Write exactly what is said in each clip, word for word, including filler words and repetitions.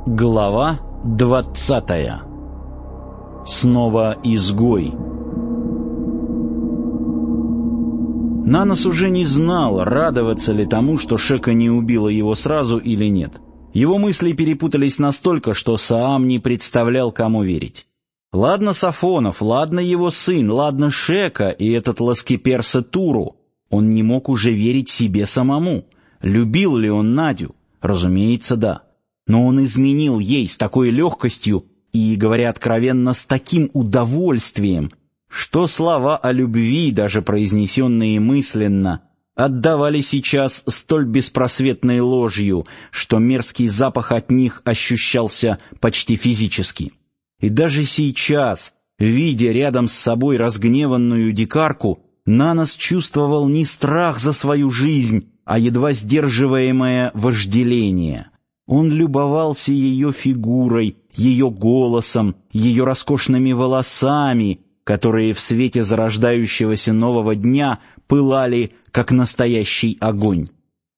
Глава двадцатая. Снова изгой. Нанос уже не знал, радоваться ли тому, что Шека не убила его сразу или нет. Его мысли перепутались настолько, что Саам не представлял, кому верить. Ладно Сафонов, ладно его сын, ладно Шека и этот Ласкеперсе Туру. Он не мог уже верить себе самому. Любил ли он Надю? Разумеется, да. Но он изменил ей с такой легкостью и, говоря откровенно, с таким удовольствием, что слова о любви, даже произнесенные мысленно, отдавали сейчас столь беспросветной ложью, что мерзкий запах от них ощущался почти физически. И даже сейчас, видя рядом с собой разгневанную дикарку, Нанос чувствовал не страх за свою жизнь, а едва сдерживаемое вожделение. Он любовался ее фигурой, ее голосом, ее роскошными волосами, которые в свете зарождающегося нового дня пылали, как настоящий огонь.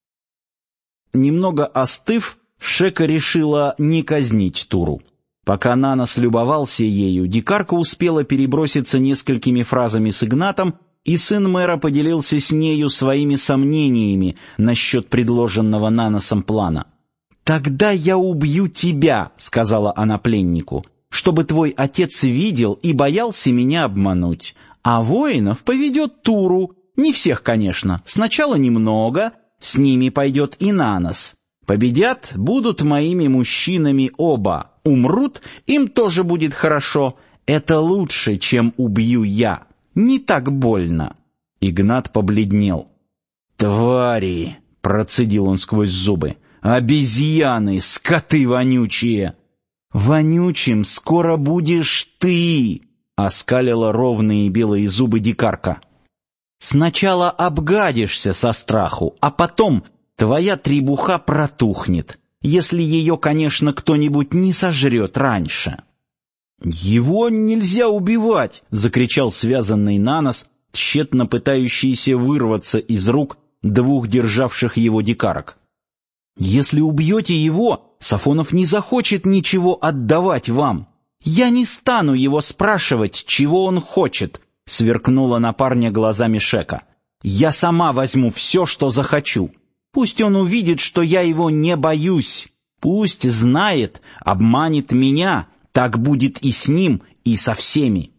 Немного остыв, Шека решила не казнить Туру. Пока Нанос любовался ею, дикарка успела переброситься несколькими фразами с Игнатом, и сын мэра поделился с нею своими сомнениями насчет предложенного Наносом плана. «Тогда я убью тебя», — сказала она пленнику, «чтобы твой отец видел и боялся меня обмануть. А воинов поведет Туру, не всех, конечно, сначала немного, с ними пойдет и Нанос. Победят, будут моими мужчинами оба, умрут, им тоже будет хорошо. Это лучше, чем убью я, не так больно». Игнат побледнел. «Твари!» — процедил он сквозь зубы. «Обезьяны, скоты вонючие!» «Вонючим скоро будешь ты!» — оскалила ровные белые зубы дикарка. «Сначала обгадишься со страху, а потом твоя требуха протухнет, если ее, конечно, кто-нибудь не сожрет раньше». «Его нельзя убивать!» — закричал связанный Нанос, тщетно пытающийся вырваться из рук двух державших его дикарок. «Если убьете его, Сафонов не захочет ничего отдавать вам. Я не стану его спрашивать, чего он хочет», — сверкнула на парня глазами Шека. «Я сама возьму все, что захочу. Пусть он увидит, что я его не боюсь. Пусть знает, обманет меня, так будет и с ним, и со всеми».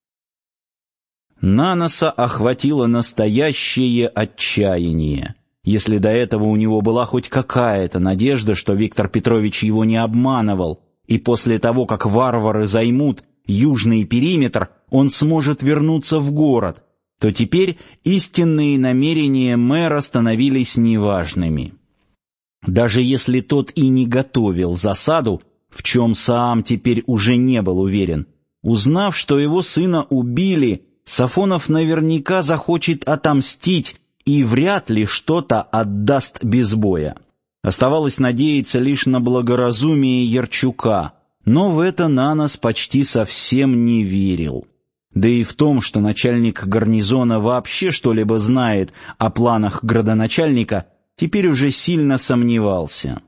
Наноса охватило настоящее отчаяние. Если до этого у него была хоть какая-то надежда, что Виктор Петрович его не обманывал, и после того, как варвары займут южный периметр, он сможет вернуться в город, то теперь истинные намерения мэра становились неважными. Даже если тот и не готовил засаду, в чем Саам теперь уже не был уверен, узнав, что его сына убили, Сафонов наверняка захочет отомстить и вряд ли что-то отдаст без боя. Оставалось надеяться лишь на благоразумие Ярчука, но в это Нанос почти совсем не верил. Да и в том, что начальник гарнизона вообще что-либо знает о планах градоначальника, теперь уже сильно сомневался.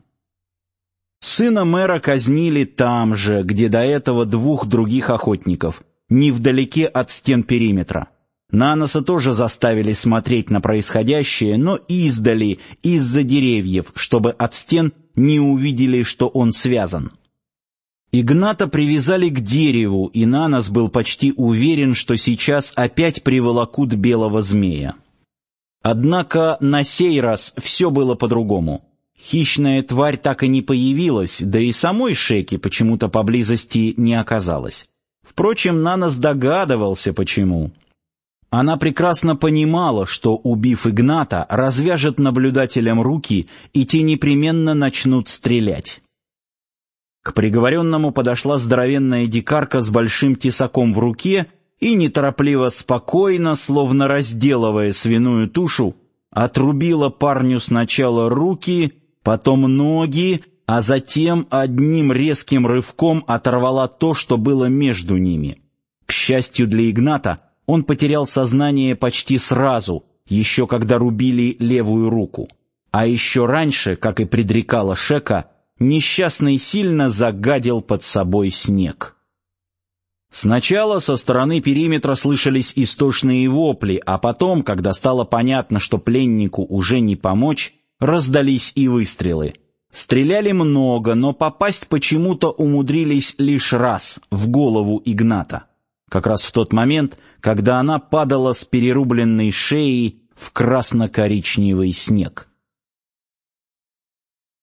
Сына мэра казнили там же, где до этого двух других охотников, невдалеке от стен периметра. Наноса тоже заставили смотреть на происходящее, но издали, из-за деревьев, чтобы от стен не увидели, что он связан. Игната привязали к дереву, и Нанос был почти уверен, что сейчас опять приволокут белого змея. Однако на сей раз все было по-другому. Хищная тварь так и не появилась, да и самой Шеки почему-то поблизости не оказалось. Впрочем, Нанос догадывался, почему. Она прекрасно понимала, что, убив Игната, развяжет наблюдателям руки, и те непременно начнут стрелять. К приговоренному подошла здоровенная дикарка с большим тесаком в руке и неторопливо, спокойно, словно разделывая свиную тушу, отрубила парню сначала руки, потом ноги, а затем одним резким рывком оторвала то, что было между ними. К счастью для Игната, он потерял сознание почти сразу, еще когда рубили левую руку. А еще раньше, как и предрекала Шека, несчастный сильно загадил под собой снег. Сначала со стороны периметра слышались истошные вопли, а потом, когда стало понятно, что пленнику уже не помочь, раздались и выстрелы. Стреляли много, но попасть почему-то умудрились лишь раз, в голову Игната. Как раз в тот момент, когда она падала с перерубленной шеей в красно-коричневый снег.